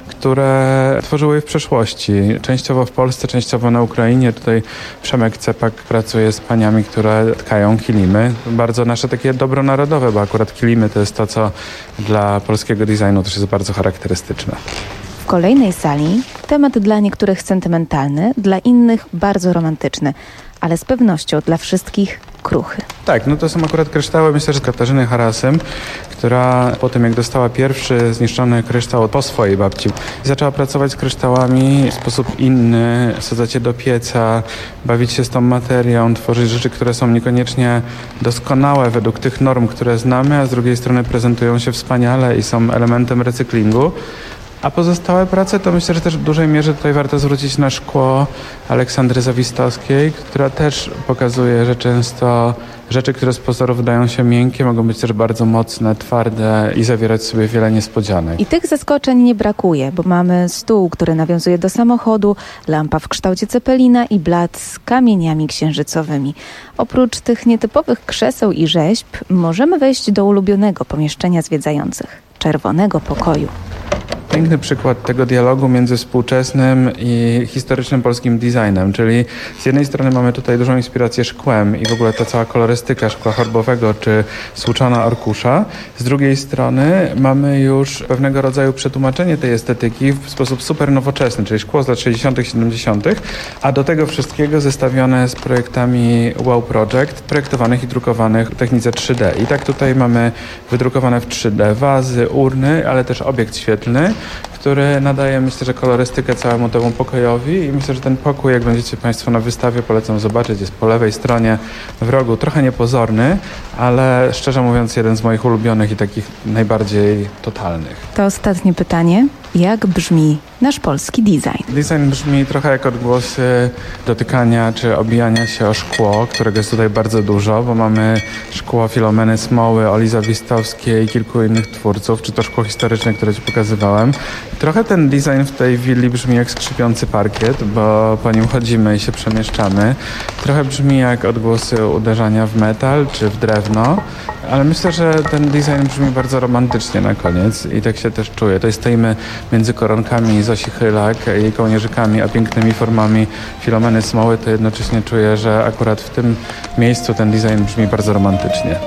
które tworzyły w przeszłości. Częściowo w Polsce, częściowo na Ukrainie. Tutaj Przemek Cepak pracuje z paniami, które tkają kilimy. Bardzo nasze takie dobro narodowe, bo akurat kilimy to jest to, co dla polskiego designu też jest bardzo charakterystyczne. W kolejnej sali temat dla niektórych sentymentalny, dla innych bardzo romantyczny, ale z pewnością dla wszystkich kruchy. Tak, no to są akurat kryształy, myślę, że Katarzyny Harasym, która po tym, jak dostała pierwszy zniszczony kryształ po swojej babci, zaczęła pracować z kryształami w sposób inny, wsadzać je do pieca, bawić się z tą materią, tworzyć rzeczy, które są niekoniecznie doskonałe według tych norm, które znamy, a z drugiej strony prezentują się wspaniale i są elementem recyklingu. A pozostałe prace to myślę, że też w dużej mierze tutaj warto zwrócić na szkło Aleksandry Zawistowskiej, która też pokazuje, że często rzeczy, które z pozoru wydają się miękkie, mogą być też bardzo mocne, twarde i zawierać w sobie wiele niespodzianek. I tych zaskoczeń nie brakuje, bo mamy stół, który nawiązuje do samochodu, lampa w kształcie cepelina i blat z kamieniami księżycowymi. Oprócz tych nietypowych krzeseł i rzeźb możemy wejść do ulubionego pomieszczenia zwiedzających – czerwonego pokoju. Piękny przykład tego dialogu między współczesnym i historycznym polskim designem, czyli z jednej strony mamy tutaj dużą inspirację szkłem i w ogóle ta cała kolorystyka szkła chorbowego czy słuczona arkusza. Z drugiej strony mamy już pewnego rodzaju przetłumaczenie tej estetyki w sposób super nowoczesny, czyli szkło z lat sześćdziesiątych, siedemdziesiątych, a do tego wszystkiego zestawione z projektami Wow Project, projektowanych i drukowanych w technice trzy D. I tak tutaj mamy wydrukowane w trzy D wazy, urny, ale też obiekt świetlny, który nadaje, myślę, że kolorystykę całemu temu pokojowi i myślę, że ten pokój, jak będziecie Państwo na wystawie, polecam zobaczyć, jest po lewej stronie w rogu, trochę niepozorny, ale szczerze mówiąc jeden z moich ulubionych i takich najbardziej totalnych. To ostatnie pytanie. Jak brzmi nasz polski design? Design brzmi trochę jak odgłosy dotykania czy obijania się o szkło, którego jest tutaj bardzo dużo, bo mamy szkło Filomeny Smoły, Oli Zawistowskiej i kilku innych twórców, czy to szkło historyczne, które Ci pokazywałem. Trochę ten design w tej willi brzmi jak skrzypiący parkiet, bo po nim chodzimy i się przemieszczamy. Trochę brzmi jak odgłosy uderzania w metal czy w drewno, ale myślę, że ten design brzmi bardzo romantycznie na koniec i tak się też czuję. Tutaj stoimy między koronkami Zosi Chylak, jej kołnierzykami, a pięknymi formami Filomeny Smoły, to jednocześnie czuję, że akurat w tym miejscu ten design brzmi bardzo romantycznie.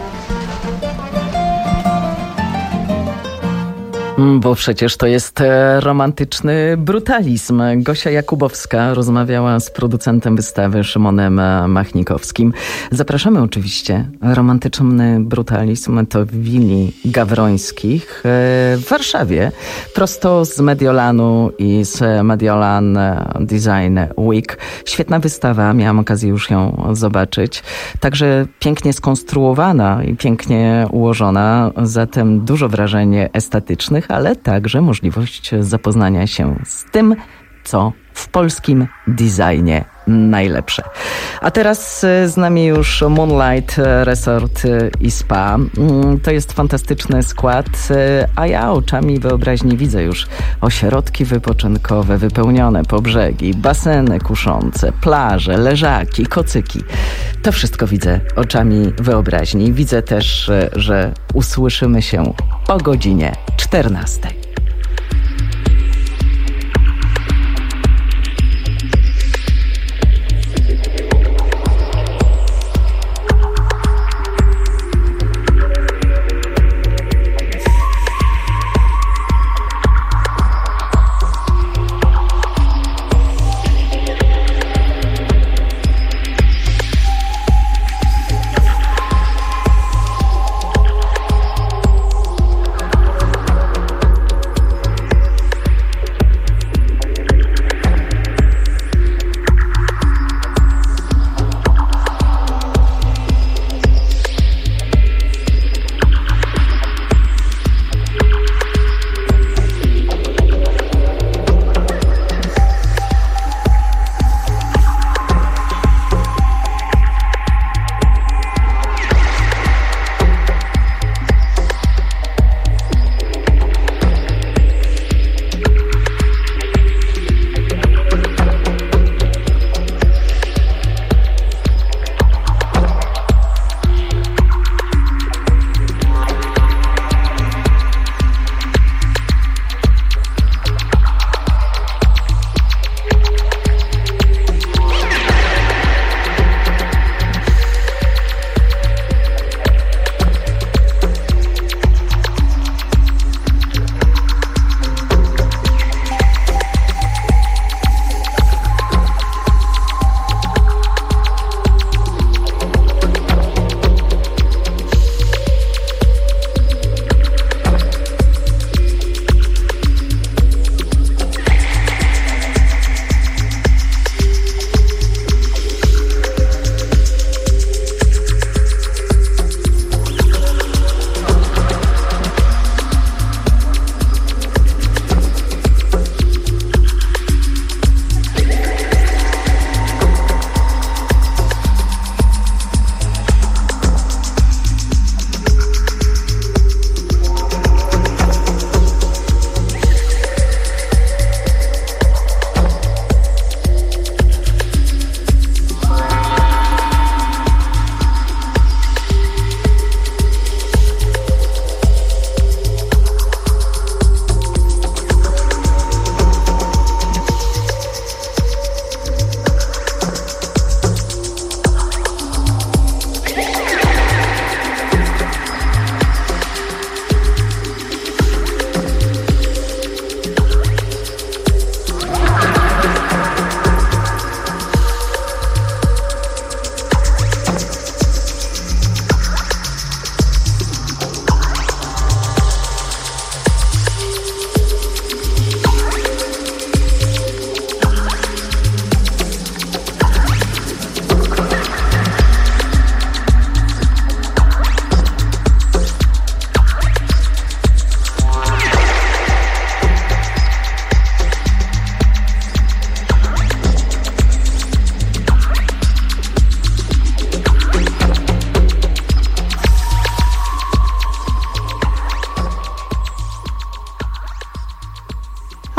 Bo przecież to jest romantyczny brutalizm. Gosia Jakubowska rozmawiała z producentem wystawy Szymonem Machnikowskim. Zapraszamy oczywiście. Romantyczny brutalizm to w willi Gawrońskich w Warszawie. Prosto z Mediolanu i z Mediolan Design Week. Świetna wystawa, miałam okazję już ją zobaczyć. Także pięknie skonstruowana i pięknie ułożona. Zatem dużo wrażeń estetycznych, ale także możliwość zapoznania się z tym, co w polskim designie najlepsze. A teraz z nami już Moonlight Resort i Spa. To jest fantastyczny skład, a ja oczami wyobraźni widzę już ośrodki wypoczynkowe wypełnione po brzegi, baseny kuszące, plaże, leżaki, kocyki. To wszystko widzę oczami wyobraźni. Widzę też, że usłyszymy się o godzinie czternastej.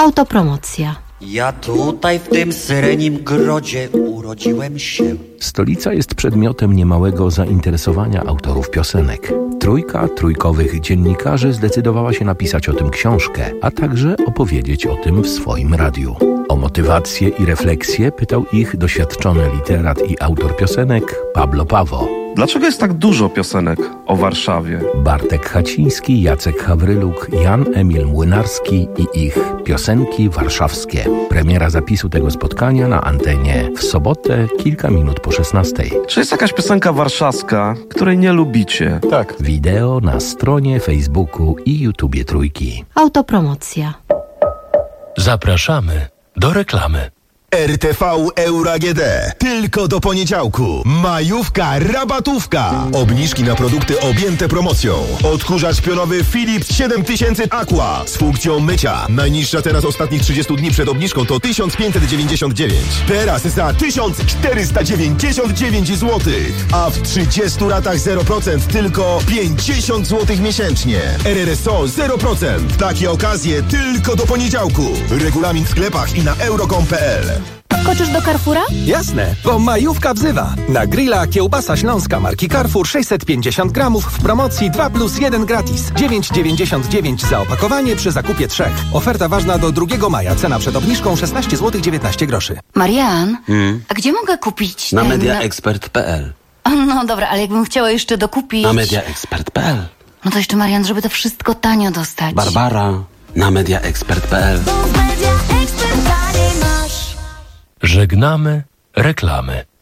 Autopromocja. Ja tutaj w tym syrenim grodzie urodziłem się. Stolica jest przedmiotem niemałego zainteresowania autorów piosenek. Trójka trójkowych dziennikarzy zdecydowała się napisać o tym książkę, a także opowiedzieć o tym w swoim radiu. O motywację i refleksję pytał ich doświadczony literat i autor piosenek Pablo Pawo. Dlaczego jest tak dużo piosenek o Warszawie? Bartek Haciński, Jacek Hawryluk, Jan Emil Młynarski i ich piosenki warszawskie. Premiera zapisu tego spotkania na antenie w sobotę kilka minut po szesnastej. Czy jest jakaś piosenka warszawska, której nie lubicie? Tak. Wideo na stronie Facebooku i YouTubie Trójki. Autopromocja. Zapraszamy do reklamy. R T V Euro A G D. Tylko do poniedziałku. Majówka, rabatówka. Obniżki na produkty objęte promocją. Odkurzacz pionowy Philips siedem tysięcy Aqua z funkcją mycia. Najniższa teraz ostatnich trzydziestu dni przed obniżką to tysiąc pięćset dziewięćdziesiąt dziewięć. Teraz za tysiąc czterysta dziewięćdziesiąt dziewięć złotych. A w trzydziestu ratach zero procent tylko pięćdziesiąt złotych miesięcznie. R R S O zero procent. Takie okazje tylko do poniedziałku. Regulamin w sklepach i na euro kropka com kropka p l. Skoczysz do Carrefoura? Jasne, bo majówka wzywa. Na grilla kiełbasa śląska marki Carrefour sześćset pięćdziesiąt gramów w promocji dwa plus jeden gratis. dziewięć dziewięćdziesiąt dziewięć za opakowanie przy zakupie trzech. Oferta ważna do drugiego maja. Cena przed obniżką szesnaście złotych dziewiętnaście groszy. Marian, Hmm? a gdzie mogę kupić Na ten... mediaexpert kropka p l. No dobra, ale jakbym chciała jeszcze dokupić... Na mediaexpert kropka p l. No to jeszcze, Marian, żeby to wszystko tanio dostać. Barbara, na mediaexpert kropka p l. Żegnamy reklamy.